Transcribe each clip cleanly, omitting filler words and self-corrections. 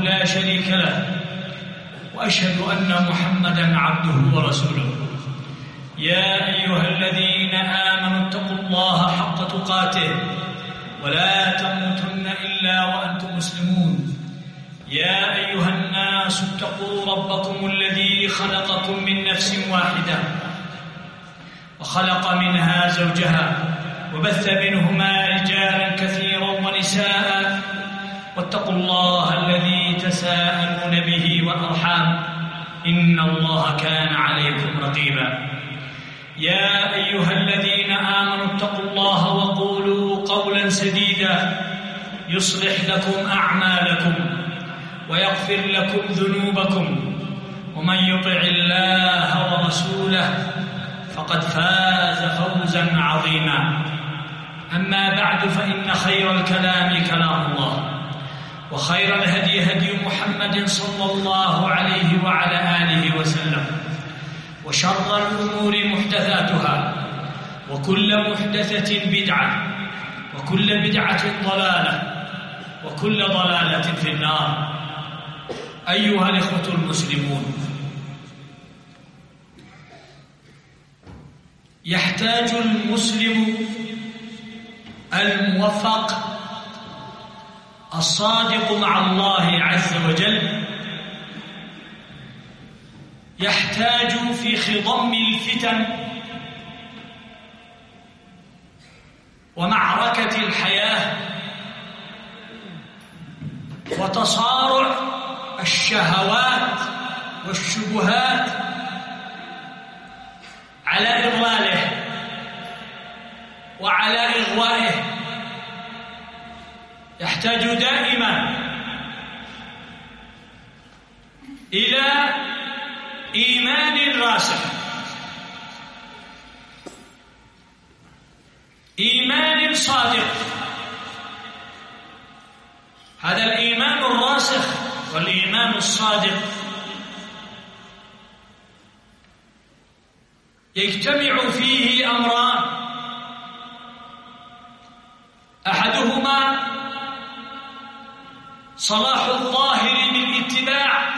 لا شريك له، وأشهد أن محمدًا عبده ورسوله. يا أيها الذين آمنوا اتقوا الله حق تقاته ولا تموتن إلا وأنتم مسلمون. يا أيها الناس اتقوا ربكم الذي خلقكم من نفس واحدة وخلق منها زوجها وبث منهما رجالا كثيرا ونساء، واتقوا الله الذي تساءلون به والأرحام إن الله كان عليكم رقيبا. يا أيها الذين آمنوا اتقوا الله وقولوا قولا سديدا يصلح لكم أعمالكم ويغفر لكم ذنوبكم، ومن يطع الله ورسوله فقد فاز فوزا عظيما. أما بعد، فإن خير الكلام كلام الله، وخير الهدي هدي محمد صلى الله عليه وعلى آله وسلم، وشر الأمور محدثاتها، وكل محدثة بدعة، وكل بدعة ضلالة، وكل ضلالة في النار. أيها الإخوة المسلمون، يحتاج المسلم الموفق الصادق مع الله عز وجل، يحتاج في خضم الفتن ومعركة الحياة وتصارع الشهوات والشبهات على إضلاله وعلى إغوائه، يحتاج دائما إلى إيمان راسخ، إيمان صادق. هذا الإيمان الراسخ والإيمان الصادق يجتمع فيه أمران: أحدهما صلاح الظاهر بالاتباع،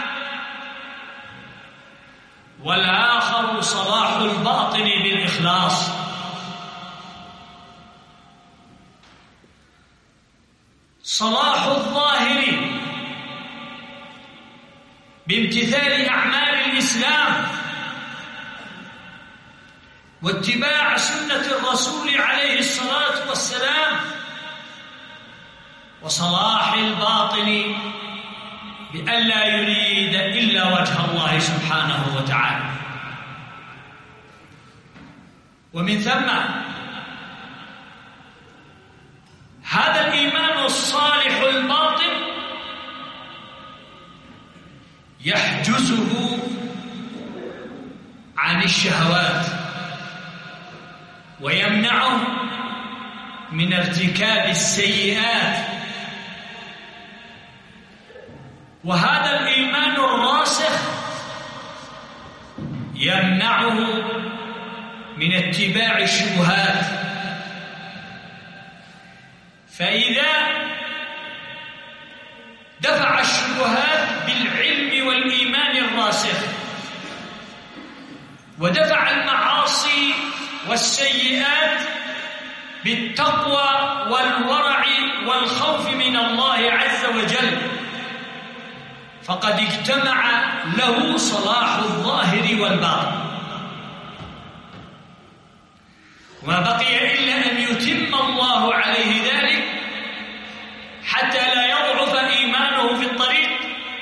والآخر صلاح الباطن بالإخلاص. صلاح الظاهر بامتثال أعمال الإسلام واتباع سنة الرسول عليه الصلاة والسلام، وصلاح الباطن بأن لا يريد إلا وجه الله سبحانه وتعالى. ومن ثم هذا الإيمان الصالح الباطن يحجزه عن الشهوات ويمنعه من ارتكاب السيئات. وهذا الإيمان الراسخ يمنعه من اتباع الشبهات، فإذا دفع الشبهات بالعلم والإيمان الراسخ، ودفع المعاصي والسيئات بالتقوى والورع والخوف من الله عز وجل، فقد اجتمع له صلاح الظاهر والباطن، وما بقي إلا أن يتم الله عليه ذلك حتى لا يضعف إيمانه في الطريق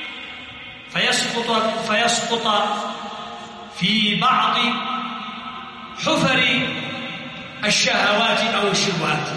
فيسقط في بعض حفر الشهوات أو الشبهات.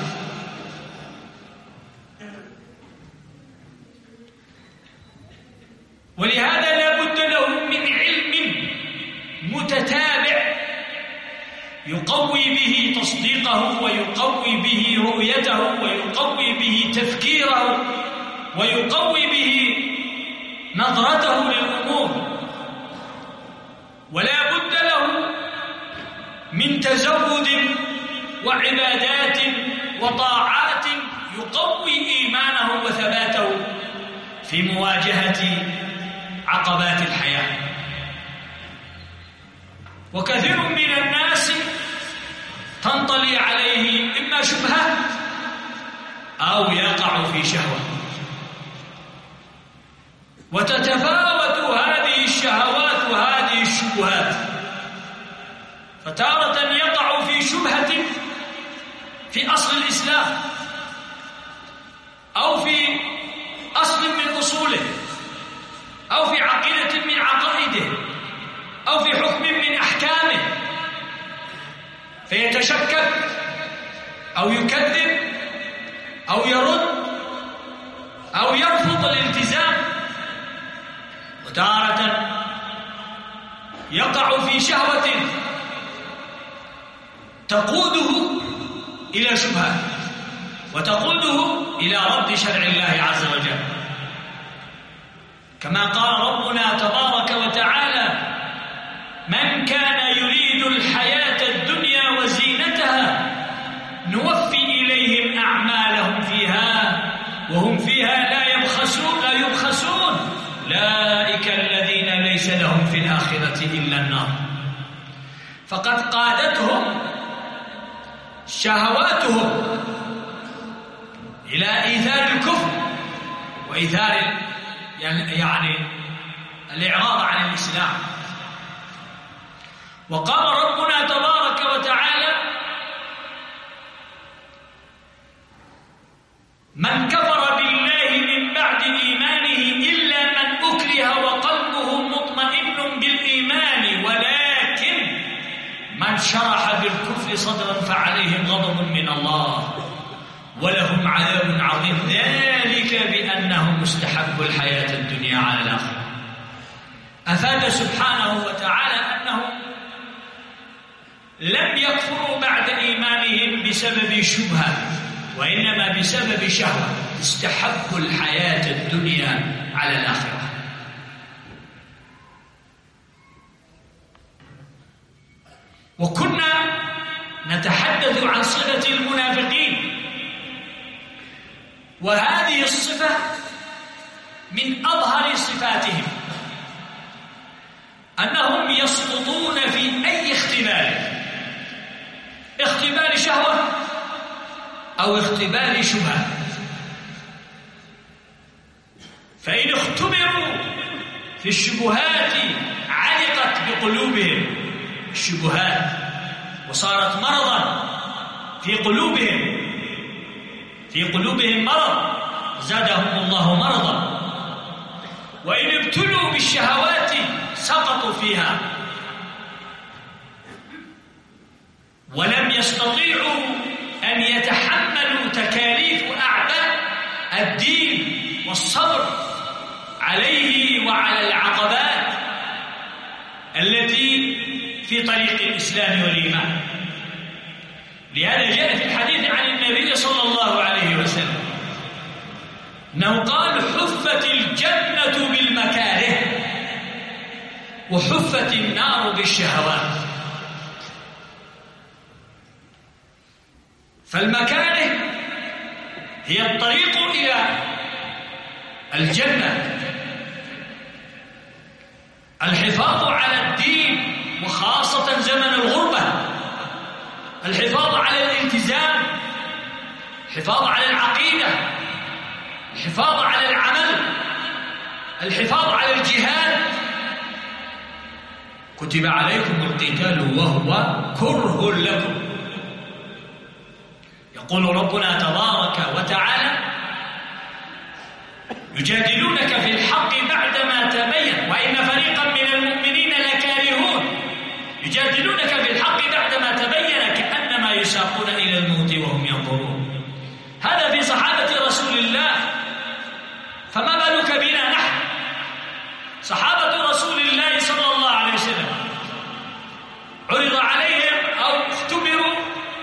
ولهذا لا بد له من علم متتابع يقوي به تصديقه، ويقوي به رؤيته، ويقوي به تفكيره، ويقوي به نظرته للأمور. ولا بد له من تزود وعبادات وطاعات يقوي إيمانه وثباته في مواجهة عقبات الحياة. وكثير من الناس تنطلي عليه إما شبهة أو يقع في شهوة، وتتفاوت هذه الشهوات وهذه الشبهات، فتارة يقع في شبهة في أصل الإسلام أو في أصل من أصوله أو في عقيدة من عقائده أو في حكم من أحكامه، فيتشكك أو يكذب أو يرد أو يرفض الالتزام. وتارة يقع في شهوة تقوده إلى شبهة وتقوده إلى رد شرع الله عز وجل، كما قال ربنا تبارك وتعالى: من كان يريد الحياة الدنيا وزينتها نوفي إليهم أعمالهم فيها وهم فيها لا يبخسون أولئك الذين ليس لهم في الآخرة إلا النار. فقد قادتهم شهواتهم إلى إيثار الكفر وإيثار يعني الإعراض عن الإسلام. وقال ربنا تبارك وتعالى: من كفر بالله من بعد إيمانه إلا من أكره وقلبه مطمئن بالإيمان ولكن من شرح بالكفر صدرا فعليهم غضب من الله ولهم عذاب عظيم ذلك بأنهم استحبوا الحياة الدنيا على الآخرة. أفاد سبحانه وتعالى أنهم لم يكفروا بعد إيمانهم بسبب شبهة، وإنما بسبب شهوة، استحبوا الحياة الدنيا على الآخرة. وكنا نتحدث عن صفة المنافقين، وهذه الصفة من أظهر صفاتهم أنهم يسقطون في أي اختبار شهوة أو اختبار شبهة، فإن اختبروا في الشبهات علقت بقلوبهم الشبهات وصارت مرضا في قلوبهم مرض زادهم الله مرضا. وإن ابتلوا بالشهوات سقطوا فيها ولم يستطيعوا أن يتحملوا تكاليف وأعباء الدين والصبر عليه وعلى العقبات التي في طريق الإسلام والإيمان. لهذا جاء في الحديث عن النبي صلى الله عليه وسلم أنه قال: حفت الجنة بالمكاره وحفت النار بالشهوات. فالمكاره هي الطريق إلى الجنة، الحفاظ على الدين وخاصة زمن الغربة، الحفاظ على الالتزام، الحفاظ على العقيدة، الحفاظ على العمل، الحفاظ على الجهاد. كتب عليكم القتال وهو كره لكم. يقول ربنا تبارك وتعالى: يجادلونك في الحق بعدما تبين وإن فريقا من المؤمنين لكارهون. يجادلونك في الحق بعدما تبين كأنما يساقون إلى الموت وهم ينظرون. هذا في صحابة رسول الله، فما بالك بنا نحن؟ صحابة رسول الله صلى الله عليه وسلم عرض عليهم أو اختبروا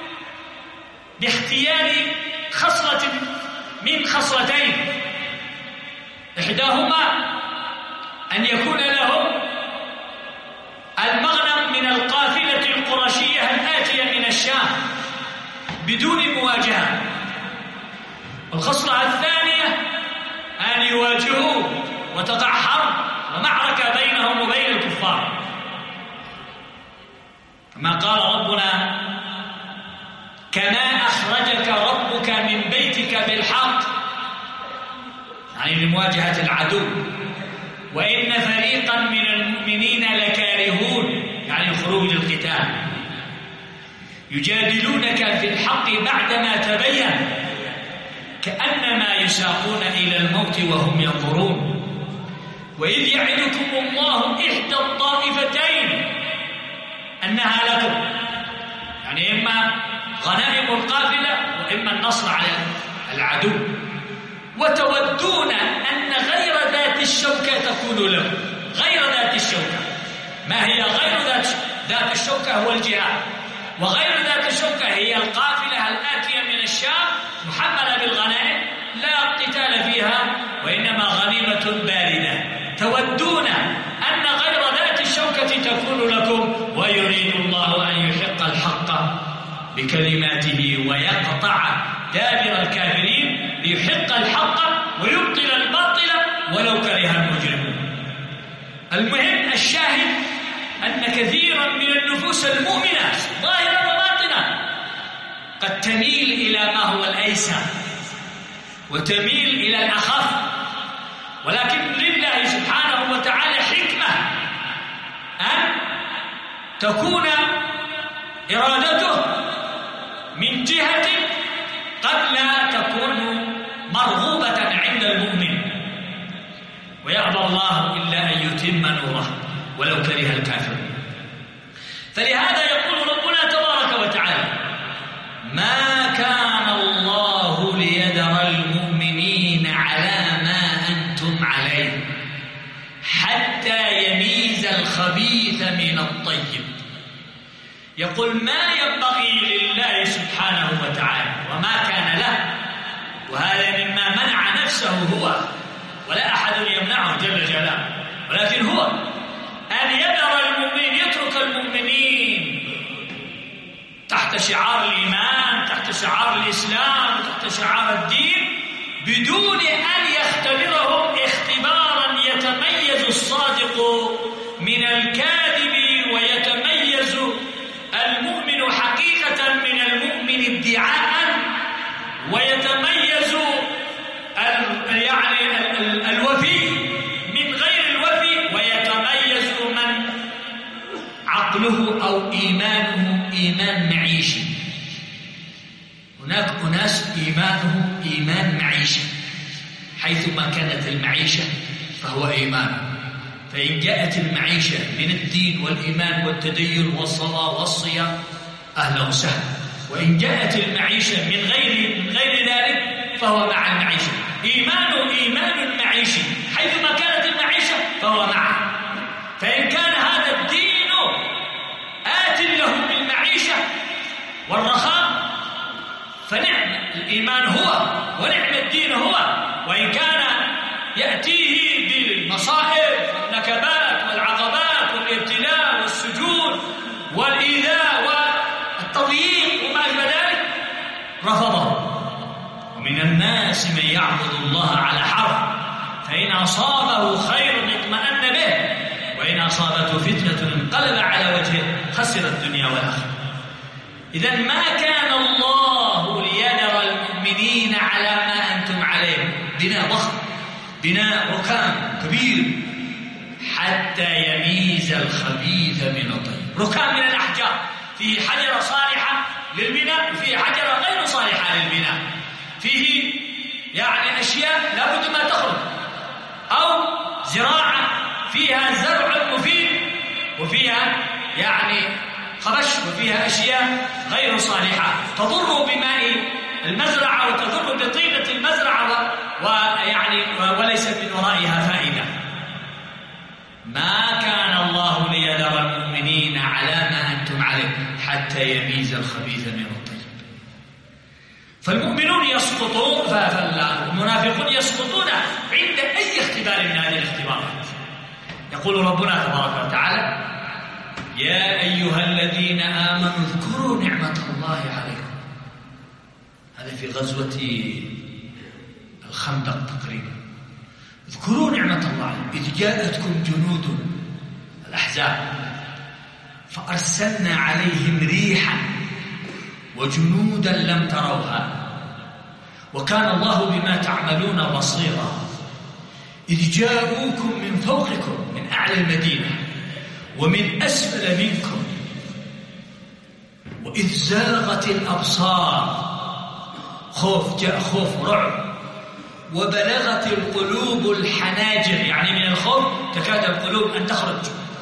باختيار خصلة من خصلتين، إحداهما أن يكون لهم المغنم من القافلة القرشية الآتية من الشام بدون مواجهة، والخصلة الثانية أن يواجهوا وتقع حرب ومعركة بينهم وبين الكفار. كما قال ربنا: كما أخرجك ربك من بيتك بالحق، يعني لمواجهة العدو. وإن فريقا من المؤمنين لكارهون، يعني خروج القتال، يجادلونك في الحق بعدما تبين كأنما يساقون إلى الموت وهم ينظرون. وإذ يعدكم الله إحدى الطائفتين أنها لكم، يعني إما غنائم القافلة وإما النصر على العدو، وتودون أن غير ذات الشوكة تكون لكم. غير ذات الشوكة، ما هي غير ذات الشوكة؟ هو الجهاد. وغير ذات الشوكة هي القافلة الآتية من الشام محملة بالغنائم لا قتال فيها وإنما غنيمة باردة. تودون أن غير ذات الشوكة تكون لكم، ويريد الله أن يحق الحق بكلماته ويقطع دابر الكافرين ليحق الحق ويبطل الباطل ولو كره المجرمون. المهم الشاهد أن كثيرا من النفوس المؤمنة ظاهرا وباطنا قد تميل إلى ما هو الأيسر وتميل إلى الأخف، ولكن لله سبحانه وتعالى حكمة أن تكون إرادته من جهة قد لا تكون مرغوبة عند المؤمن، ويأبى الله إلا أن يتم نوره ولو كره الكافرون. فلهذا يقول ربنا تبارك وتعالى: ما كان الله ليذر المؤمنين على ما أنتم عليه حتى يميز الخبيث من الطيب. يقول ما ينبغي لله سبحانه وتعالى وما كان له، وهذا مما منع نفسه هو ولا أحد يمنعه جل جلاله، ولكن هو أن يذر المؤمنين، يترك المؤمنين تحت شعار الإيمان، تحت شعار الإسلام، تحت شعار الدين، بدون أن يختبرهم اختبارا يتميز الصادق من الكاذب، ويتميز المؤمن حقيقة من المؤمن ادعاء، ويتميز يعني الوفي من غير الوفي، ويتميز من عقله أو إيمانه إيمان معيشي. هناك أناس إيمانه إيمان معيشي، حيثما كانت المعيشة فهو إيمان. فإن جاءت المعيشة من الدين والإيمان والتدين والصلاة والصيام أهلا وسهلا، وإن جاءت المعيشة من غير ذلك فهو مع المعيشة. إيمانه إيمان معيشي، حيثما كانت المعيشة فهو معه. فإن كان هذا الدين آت له بالمعيشة والرخاء فنعم الإيمان هو ونعم الدين هو، وإن كان يأتيه بالمصائب والنكبات والعقبات والابتلاء والسجود والإيذاء والتضييق وما أشبه ذلك رفضه. ومن الناس من يعبد الله على حرف، فإن أصابه خير اطمأن به، وإن أصابته فتنة انقلب على وجهه خسر الدنيا والآخرة. إذن ما كان الله ليذر المؤمنين على ما أنتم عليه، بناء ضخم، بناء ركام كبير، حتى يميز الخبيث من الطيب. ركام من الأحجار، فيه حجرة صالحة للبناء وفيه حجرة غير صالحة للبناء، فيه يعني أشياء لابد ما تخرج، أو زراعة فيها زرع مفيد وفيها يعني خبش، وفيها أشياء غير صالحة تضر بماء المزرعة وتضر بطينة المزرعة ويعني وليس من ورائها فائدة. ما كان الله ليذر المؤمنين على ما أنتم عليه حتى يميز الخبيث من الطيب. فالمؤمنون يسقطون، فالمنافقون يسقطون عند أي اختبار من هذه الاختبارات. يقول ربنا تبارك وتعالى: يا أيها الذين آمنوا اذكروا نعمة الله عليكم. هذا في غزوة الخندق تقريبا. اذكروا نعمة الله إذ جاءتكم جنود الأحزاب فأرسلنا عليهم ريحا وجنودا لم تروها وكان الله بما تعملون بصيرا إذ جاءوكم من فوقكم من أعلى المدينة ومن أسفل منكم وإذ زاغت الأبصار خوف جاء خوف رعب وبلغت القلوب الحناجر يعني من الخوف تكاد القلوب أن تخرج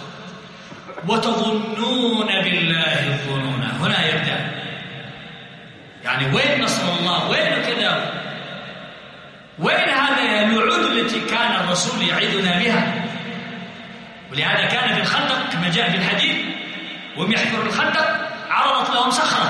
وتظنون بالله الظنون. هنا يبدأ يعني وين نصر الله وين كذا وين هذا الوعود التي كان الرسول يعيدنا بها. ولهذا كان في الخندق كما جاء في الحديث وهم يحفرون الخندق عرضت لهم صخرة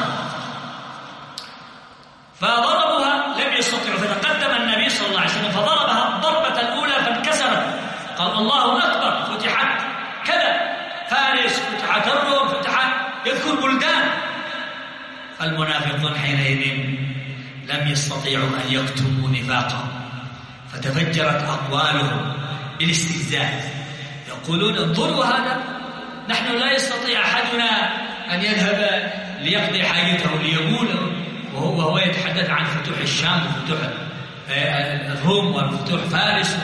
فضربوها لم يستطيعوا فتقدم النبي صلى الله عليه وسلم فضربها الضربة الأولى فانكسرت قال الله أكبر فتحت كذا فارس فتحت الروم فتحت يذكر بلدان. المنافقون حينئذ لم يستطيعوا أن يكتموا نفاقهم فتفجرت أقوالهم بالاستهزاء يقولون انظروا هذا نحن لا يستطيع أحدنا أن يذهب ليقضي حاجته ليقول وهو يتحدث عن فتوح الشام وفتوح الروم وفتوح فارس.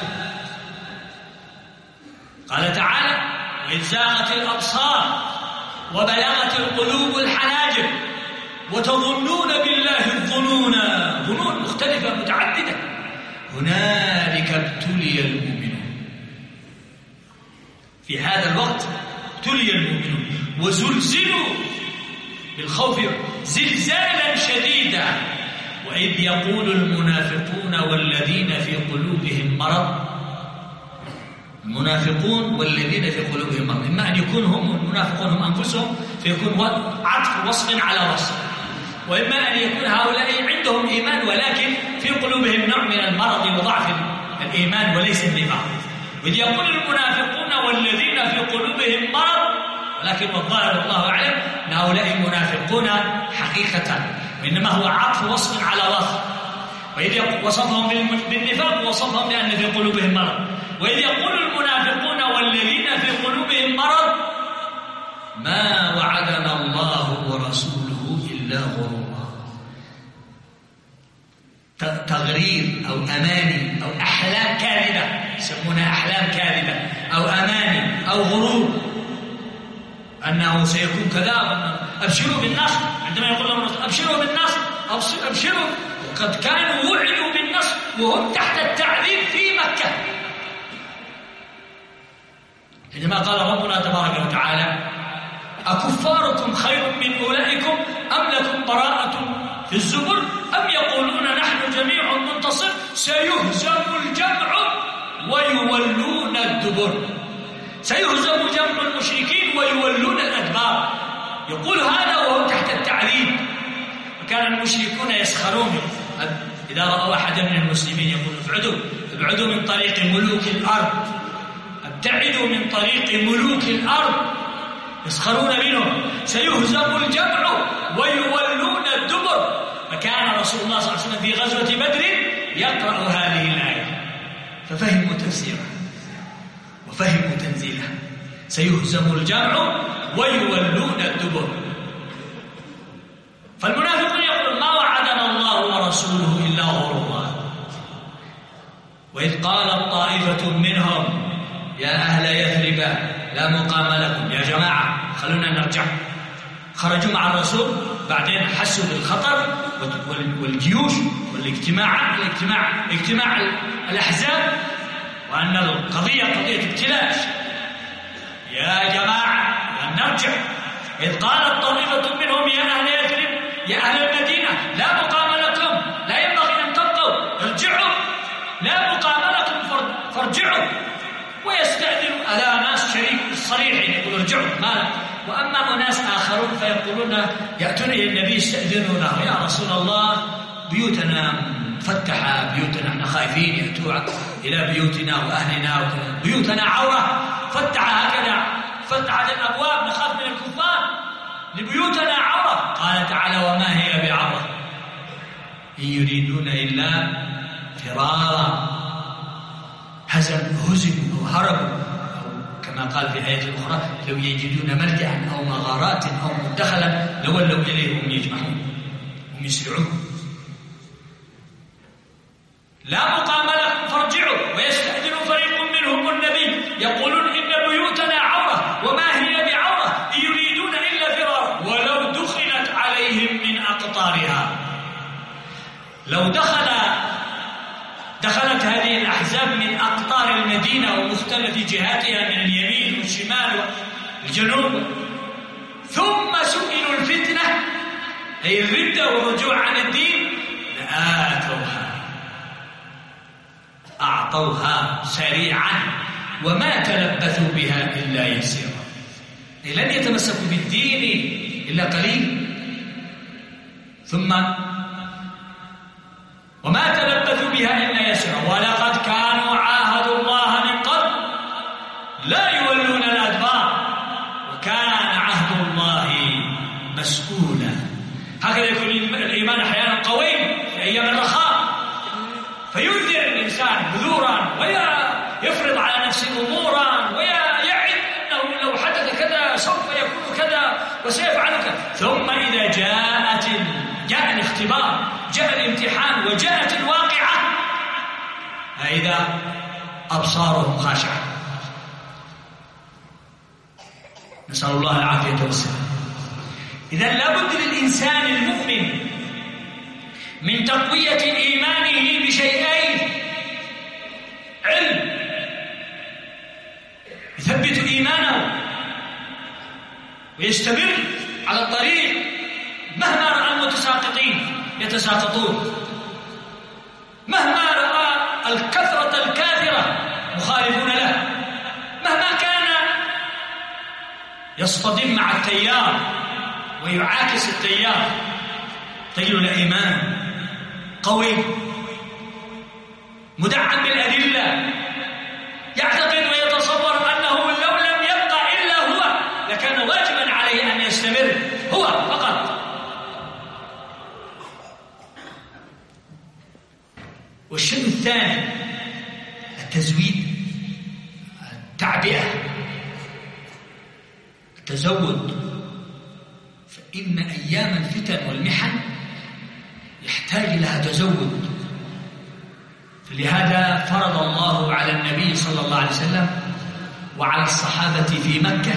قال تعالى وإذ زاغت الأبصار وبلغت القلوب الحناجر وتظنون بالله الظنون ظنون مختلفة متعددة هنالك ابتلي المؤمنون. في هذا الوقت ابتلي المؤمنون وزلزلوا بالخوف زلزالا شديدا وإذ يقول المنافقون والذين في قلوبهم مرض. المنافقون والذين في قلوبهم مرض إما أن يكون هم المنافقون هم أنفسهم فيكون عطف وصف على وصف وإما أن يكون هؤلاء عندهم إيمان ولكن في قلوبهم نوع من المرض وضعف الإيمان وليس النفاق. وإذ يقول المنافقون والذين في قلوبهم مرض ولكن والظاهر الله أعلم أن هؤلاء منافقون حقيقة وإنما هو عطف وصف على وصف. وإذ وصفهم بالنفاق وصفهم بأن في قلوبهم مرض. وإذ يقول المنافقون والذين في قلوبهم مرض ما وعدنا الله ورسوله إلا غرورا. تغرير أو أماني أو أحلام كاذبة يسمونها أحلام كاذبة أو أماني أو غرور أنه سيكون كذا. أبشروا بالنصر عندما يقول لهم أبشروا بالنصر أبشروا وقد كانوا وعدوا بالنصر وهم تحت التعذيب في مكة. عندما قال ربنا تبارك وتعالى أكفاركم خير من أولئكم أم لكم براءة في الزبر أم يقولون نحن جميع منتصر سيهزم الجمع ويولون الدبر. سيهزم جمع المشركين ويولون الأدبار. يقول هذا وهو تحت التعذيب. وكان المشركون يسخرون إذا رأوا أحدا من المسلمين يقول ابعدوا من طريق ملوك الأرض ابتعدوا من طريق ملوك الأرض يسخرون منهم سيهزم الجمع ويولون الدبر. فكان رسول الله صلى الله عليه وسلم في غزوة بدر يقرأ هذه الآية ففهموا تفسيرها وفهموا تنزيلها سيهزم الجمع ويولون الدبر. فالمنافقون يقول ما وعدنا الله ورسوله إلا غرورا. وإذ قالت طائفة منهم يا أهل يثرب لا مقام لكم. يا جماعة خلونا نرجع. خرجوا مع الرسول بعدين حسوا بالخطر والجيوش والاجتماع الأحزاب وأن القضية قضية ابتلاء. يا جماعة نرجع. إذ قالت طائفة منهم يا أهل يثرب يا أهل المدينة لا مقام لكم لا ينبغي أن تبقوا ارجعوا لا مقام لكم فارجعوا. ويستأذن على ناس شريك صريح يقول ارجعوا ما. وأما أناس آخرون فيقولون يأتون إلى النبي يستأذنونه يا رسول الله بيوتنا مفتحة بيوتنا احنا خايفين يأتوا إلى بيوتنا وأهلنا بيوتنا عورة فتح هكذا فتحت الأبواب نخاف من الكفار لبيوتنا عورة. قال تعالى وما هي بعورة إن يريدون إلا فرارا. هزموا أو هربوا، أو كما قال في آية أخرى لو يجدون ملجأ أو مغارات أو مدخلا لولوا إليه هم يجمعون هم يسرعون. لا مقام لكم فارجعوا ويستأذن فريق منهم النبي يقولون إن بيوتنا عورة وما هي بعورة إن يريدون إلا فرارا ولو دخلت عليهم من أقطارها. لو دخلت هذه الأحزاب من أقطار المدينة ومختلف جهاتها من اليمين والشمال والجنوب ثم سئلوا الفتنة أي الردة والرجوع عن الدين أعطوها سريعا وما تلبثوا بها إلا يسيرا. لن يتمسكوا بالدين إلا قليل، ثم وما تلبثوا بها إلا يسيرا. ولقد كانوا عاهدوا الله من قبل لا يولون الأدبار وكان عهد الله مسؤولا. هكذا يكون الإيمان أحيانا قوي في أيام الرخاء فينذر الإنسان بذورا ويفرض على نفسه أمورا ويعد أنه لو حدث كذا سوف يكون كذا وسيفعل كذا، ثم إذا جاء الاختبار جاء الامتحان وجاءت الواقعة فإذا أبصارهم خاشعة. نسأل الله العافية والسلام. إذن لابد للإنسان المؤمن من تقوية إيمانه بشيئين: علم يثبت إيمانه ويستمر على الطريق مهما رأى المتساقطين يتساقطون، مهما رأى الكثرة الكاثرة مخالفون له، مهما كان يصطدم مع التيار ويعاكس التيار، تجد الإيمان قوي مدعم بالأدلة، يعتقد ويتصور أنه لو لم يبقى إلا هو لكان واجبا عليه أن يستمر هو فقط. والشيء الثاني التزويد، التعبئة، التزود، فإن أيام الفتن والمحن يحتاج لها تزود. فلهذا فرض الله على النبي صلى الله عليه وسلم وعلى الصحابة في مكة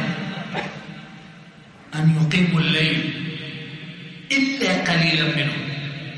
أن يقيموا الليل إلا قليلا منهم.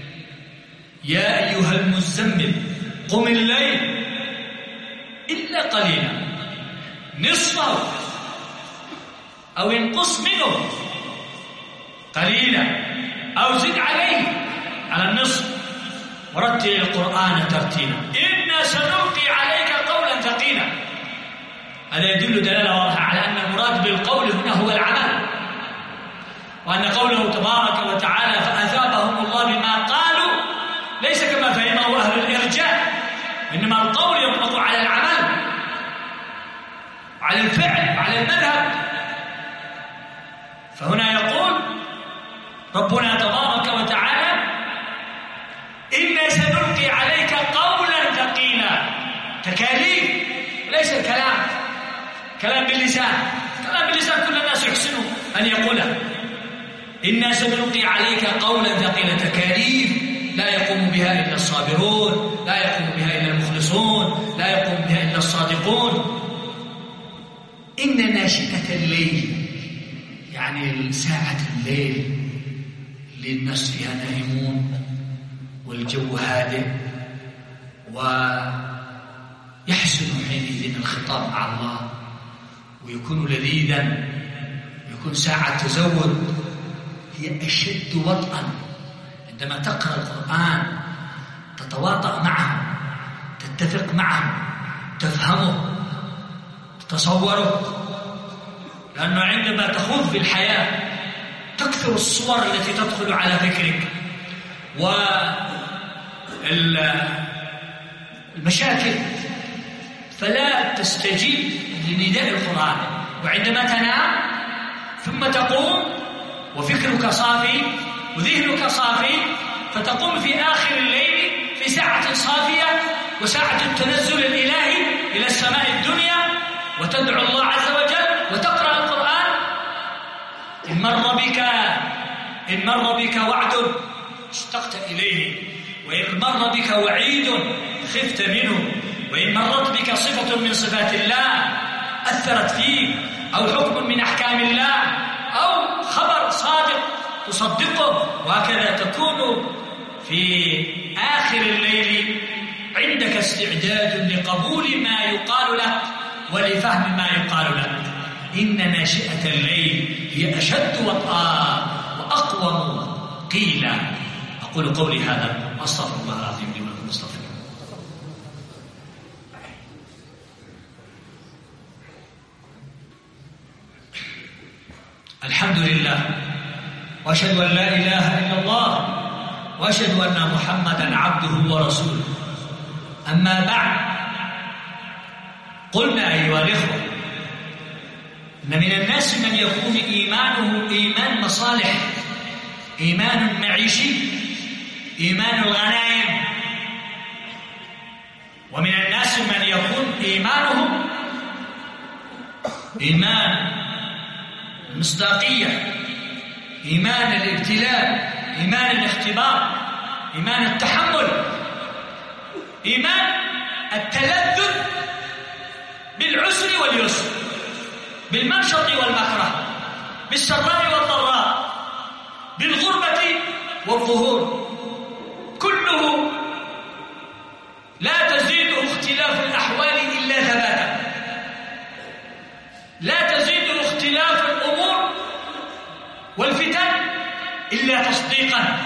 يا أيها المزمل قم الليل إلا قليلا نصفه أو انقص منه قليلا أو زد عليه على النصف ورتل القرآن ترتيلا إنا سنلقي عليك قولا ثقيلا. هذا يدل دلالة واضحة على أن المراد بالقول هنا هو العمل، وأن قوله تبارك وتعالى فأثابهم الله بما قالوا ليس كما فهمه أهل الإرجاء، إنما القول يطلق على العمل وعلى الفعل وعلى المذهب. فهنا يقول ربنا تبارك وتعالى إنا سنلقي عليك قولا ثقيلا، تكاليف ليس كلام باللسان، كلام باللسان كل الناس يحسنوا أن يقوله. إنا سنلقي عليك قولا ثقيلا، تكاليف لا يقوم بها إلا الصابرون، لا يقوم بها إلا المخلصون، لا يقوم بها إلا الصادقون. إن ناشئة الليل يعني ساعة الليل اللي الناس فيها نائمون والجو هادئ ويحسن حينئذ الخطاب مع الله ويكون لذيذا، يكون ساعة تزود، هي أشد وطئا. عندما تقرأ القرآن تتواطأ معه، تتفق معه، تفهمه، تتصوره، لأنه عندما تخوض في الحياة تكثر الصور التي تدخل على فكرك والمشاكل، فلا تستجيب لنداء القرآن. وعندما تنام ثم تقوم وفكرك صافي وذهنك صافي، فتقوم في آخر الليل في ساعة صافية وساعة التنزل الإلهي إلى السماء الدنيا وتدعو الله عز وجل وتقرأ القرآن، إن مر بك وعد اشتقت إليه، وإن مر بك وعيد خفت منه، وإن مرت بك صفة من صفات الله أثرت فيك، أو حكم من أحكام الله، أو خبر صادق تصدقه، وهكذا تكون في آخر الليل عندك استعداد لقبول ما يقال لك ولفهم ما يقال لك. إن ناشئة الليل هي أشد وطئا وأقوم قيلا. أقول قولي هذا وأستغفر الله العظيم لي ولكم، استغفر. الحمد لله، وأشهد أن لا إله إلا الله، وأشهد أن محمدا عبده ورسوله. أما بعد، قلنا أيها الإخوة إن من الناس من يكون إيمانه إيمان مصالح، إيمان معيشي، إيمان الغنائم، ومن الناس من يكون إيمانه إيمان المصداقية، إيمان الابتلاء، إيمان الاختبار، إيمان التحمل، إيمان التلذذ بالعسر واليسر، بالمنشط والمكره، بالسراء والضراء، بالغربة والظهور، كله لا تزيده اختلاف الأحوال إلا ثباتا، لا تزيده اختلاف الأمور والفتن إلا تصديقا.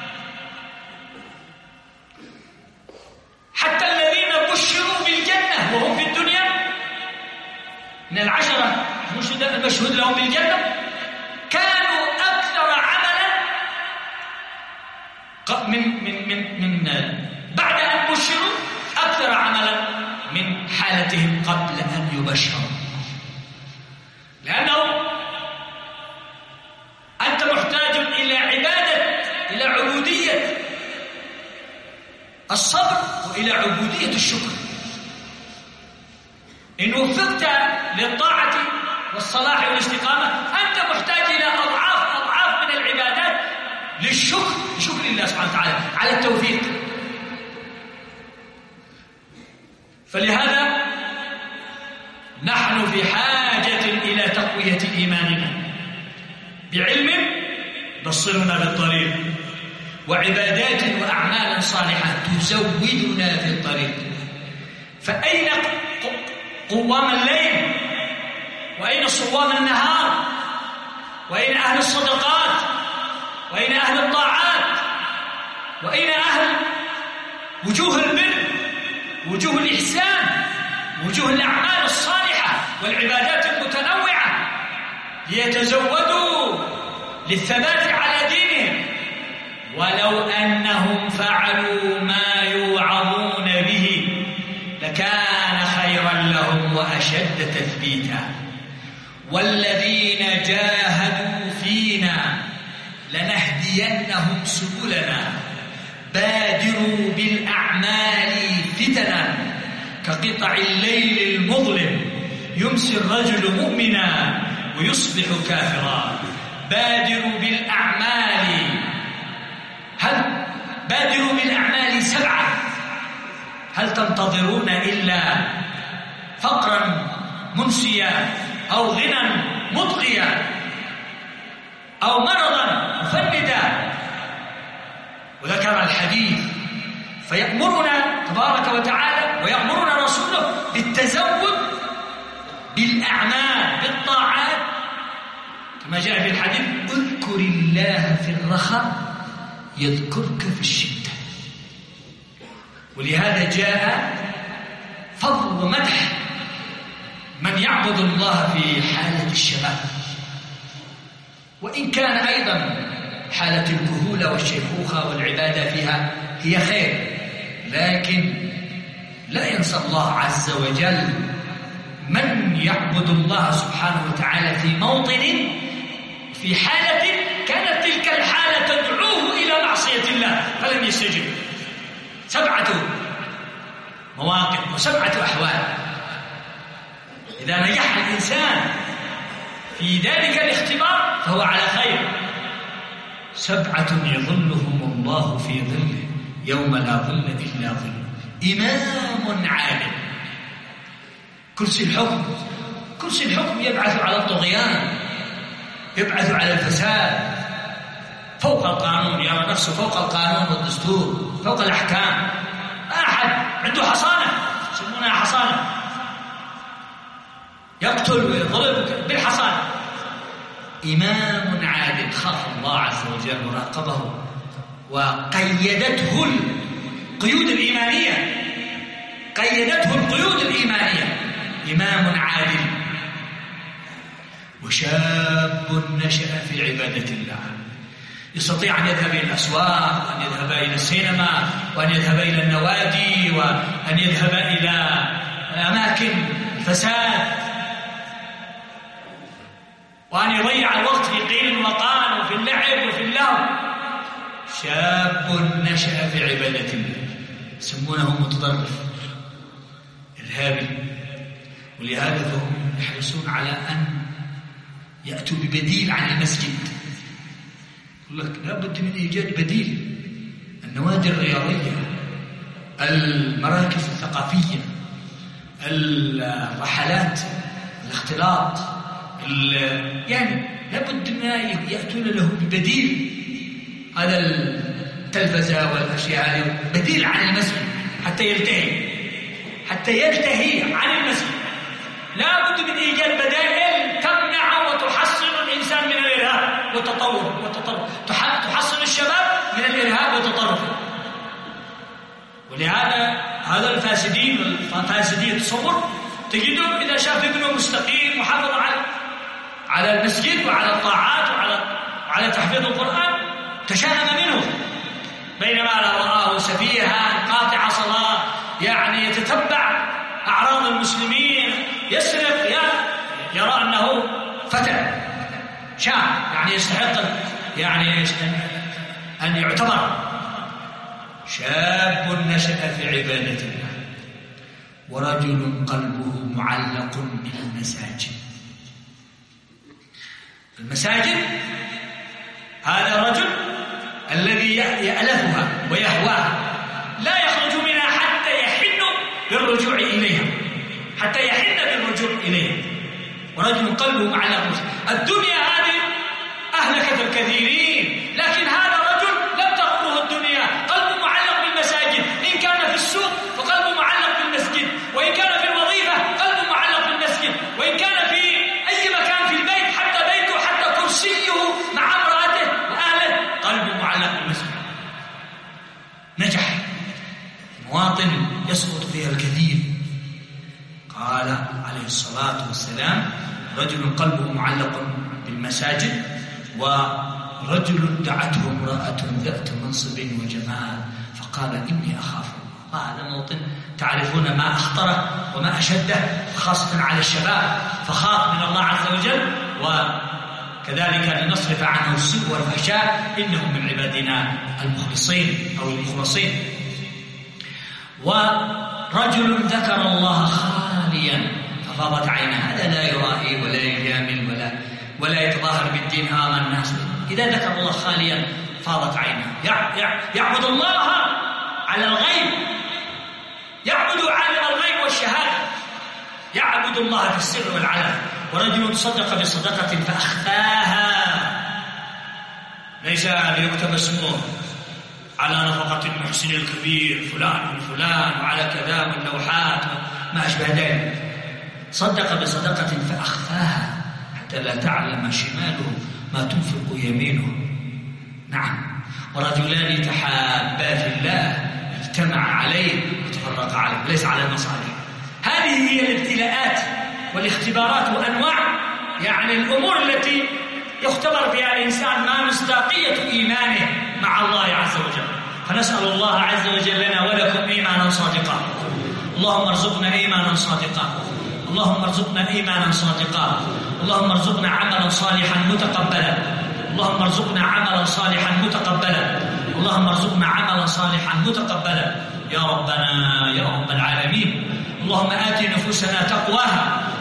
حتى الذين بشروا بالجنة وهم في الدنيا من العشرة المشهود لهم بالجنة كانوا أكثر عملا من بعد أن بشروا أكثر عملا من حالتهم قبل أن يبشروا، لأنه أنت محتاج إلى عبادة، إلى عبودية الصبر وإلى عبودية الشكر. إن وفقت للطاعة والصلاح والاستقامة أنت محتاج إلى أضعاف من العبادات للشكر، لشكر الله سبحانه وتعالى على التوفيق. فلهذا نحن في حاجة إلى تقوية إيماننا بعلم بصرنا بالطريق، وعبادات وأعمال صالحة تزودنا في الطريق. فأين قوام الليل؟ وأين صوام النهار؟ وأين أهل الصدقات؟ وأين أهل الطاعات؟ وأين أهل وجوه البر، وجوه الإحسان، وجوه الأعمال الصالحة والعبادات المتنوعة ليتزودوا للثبات على دينهم؟ ولو أنهم فعلوا ما يوعظون به لكان خيرا لهم وأشد تثبيتا. والذين جاهدوا فينا لنهدينهم سبلنا بادروا بالأعمال فتنا كقطع الليل المظلم يمسي الرجل مؤمنا ويصبح كافرا. بادروا بالأعمال، بادروا بالأعمال 7. هل تنتظرون إلا فقرا منسيا أو غنى مطغيا أو مرضا مفندا؟ وذكر الحديث فيأمرنا تبارك وتعالى ويأمرنا رسوله بالتزود بالأعمال بالطاعات، كما جاء في الحديث: اذكر الله في الرخاء يذكرك في الشدة. ولهذا جاء فضل ومدح من يعبد الله في حالة الشباب، وإن كان أيضا حالة الكهولة والشيخوخة والعبادة فيها هي خير، لكن لا ينسى الله عز وجل من يعبد الله سبحانه وتعالى في موطن، في حالة كانت تلك الحالة تدعوه إلى معصية الله فلم يستجب. 7 مواقف و7 أحوال إذا نجح الإنسان في ذلك الاختبار فهو على خير. 7 يظلهم الله في ظله يوم لا ظل إلا ظله. إمام عادل. كرسي الحكم يبعث على الطغيان، يبعث على الفساد، فوق القانون، يرى نفسه فوق القانون والدستور، فوق الأحكام. ما أحد عنده حصانة، يسمونها حصانة، يقتل ويضرب بالحصانة. إمام عادل خاف الله عز وجل وراقبه وقيدته القيود الإيمانية، إمام عادل. وشاب نشأ في عبادة الله، يستطيع أن يذهب إلى الأسواق، وأن يذهب إلى السينما، وأن يذهب إلى النوادي، وأن يذهب إلى أماكن الفساد، وأن يضيع الوقت في قيل وقال وفي اللعب وفي اللهو. شاب نشأ في عبادة الله، يسمونه متطرف إرهابي. ولهذا فهم يحرصون على أن يأتوا ببديل عن المسجد. يقول لك لا بد من إيجاد بديل. النوادي الرياضية، المراكز الثقافية، الرحلات، الاختلاط، يعني لا بد ما يأتون له ببديل. هذا التلفزة والأشياء هذه بديل عن المسجد حتى يلتهي عن المسجد. لا بد من إيجاد بدائل تمنع وتحصن الإنسان من الإرهاب والتطرف، تحصن الشباب من الإرهاب والتطرف. ولهذا هذا الفاسدين التصور تجدهم إذا شاف ابنه مستقيم محافظ على المسجد وعلى الطاعات وعلى تحفيظ القرآن تشاءم منه، بينما لو رآه سفيها قاطع صلاة يعني يتتبع أعراض المسلمين، يسرق، يرى أنه فتى شاب يعني يستحق يعني أن يعتبر. شاب نشأ في عبادة الله ورجل قلبه معلق بالمساجد. المساجد هذا الرجل الذي يألفها ويهواها لا يخرج منها حتى يحن بالرجوع إليها، ورجل قلبه معلق. الدنيا هذه أهلكت الكثيرين، لكن هذا رجل لم تغره الدنيا، قلبه معلق بالمساجد. إن كان في السوق فقلبه معلق بالمسجد، وإن كان في الوظيفة قلبه معلق بالمسجد، وإن كان في أي مكان في البيت، حتى بيته، حتى كرسيه مع امرأته وأهله، قلبه معلق بالمسجد. نجح مواطن يسقط فيها الكثير. قال عليه الصلاة والسلام: رجل قلبه معلق بالمساجد، ورجل دعته امرأة ذات منصب وجمال فقال: إني أخاف الله. هذا موطن تعرفون ما أخطره وما أشده، خاصة على الشباب، فخاف من الله عز وجل، وكذلك لنصرف عنه السوء والفحشاء إنه من عبادنا المخلصين أو المخلصين. ورجل ذكر الله خاليا ففاضت عينه، هذا لا يرائي ولا يجامل ولا يتظاهر بالدين أمام الناس. إذا ذكر الله خاليا فاضت عينه، يعبد الله على الغيب، يعبد عالم الغيب والشهادة، يعبد الله في السر والعلن. ورجل صدق بصدقة فأخفاها، ليس ليكتب اسمه على نفقة المحسن الكبير فلان وفلان وعلى كذا واللوحات ما أشبه ذلك. صدق بصدقة فأخفاها حتى لا تعلم شماله ما تنفق يمينه. نعم. ورجلان تحابا في الله اجتمع عليه وتفرق عليه، ليس على المصالح. هذه هي الابتلاءات والاختبارات وأنواع يعني الأمور التي يختبر بها الإنسان ما مصداقية إيمانه مع الله عز وجل. فنسأل الله عز وجل لنا ولكم إيمانا صادقا. اللهم ارزقنا إيمانا صادقا، اللهم ارزقنا إيمانا صادقا، اللهم ارزقنا عملا صالحا متقبلا، اللهم ارزقنا عملا صالحا متقبلا، اللهم ارزقنا عملا صالحا متقبلا يا ربنا يا رب العالمين. اللهم آت نفوسنا تقواها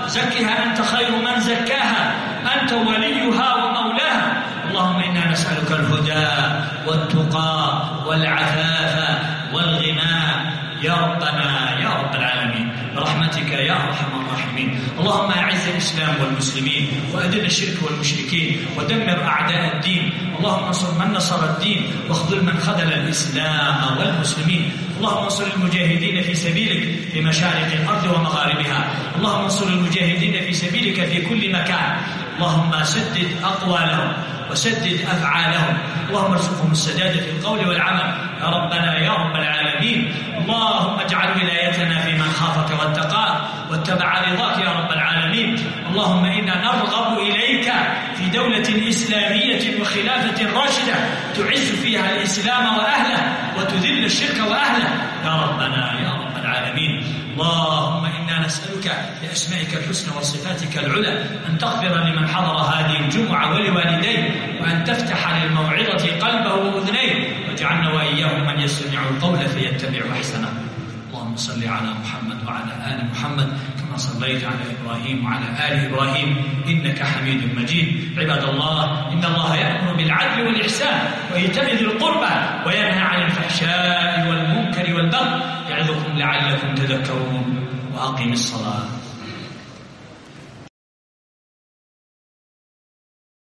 زكها أنت خير من زكاها، أنت وليها ومولاها. اللهم إنا نسألك الهدى والتقى والعفاف والغنى يا ربنا يا رب العالمين برحمتك يا أرحم الراحمين. اللهم أعز الإسلام والمسلمين وأذل الشرك والمشركين ودمر أعداء الدين. اللهم انصر من نصر الدين واخذل من خذل الإسلام والمسلمين. اللهم انصر المجاهدين في سبيلك في مشارق الأرض ومغاربها. اللهم انصر المجاهدين في سبيلك في كل مكان. اللهم سدد أقوالهم وسدد أفعالهم. اللهم ارزقهم السداد في القول والعمل يا ربنا يا رب العالمين. اللهم اجعل ولايتنا في من خافك واتقاك واتبع رضاك يا رب العالمين. اللهم إنا نرغب إليك في دولة إسلامية وخلافة راشدة تعز فيها الإسلام وأهله وتذل الشرك وأهله يا ربنا يا رب العالمين. اللهم إنا نسألك بأسمائك الحسنى وصفاتك العلى أن تغفر لمن حضر هذه الجمعة ولوالديه، وأن تفتح للموعظة قلبه وأذنيه، واجعلنا وإياهم من يستمع القول فيتبع أحسنه. اللهم صل على محمد وعلى آل محمد كما صليت على إبراهيم وعلى آل إبراهيم إنك حميد مجيد. عباد الله، إن الله يأمر بالعدل والإحسان وإيتاء ذي القربى وينهى عن الفحشاء والمنكر والبغي يعظكم لعلكم تذكرون. وأقم الصلاة.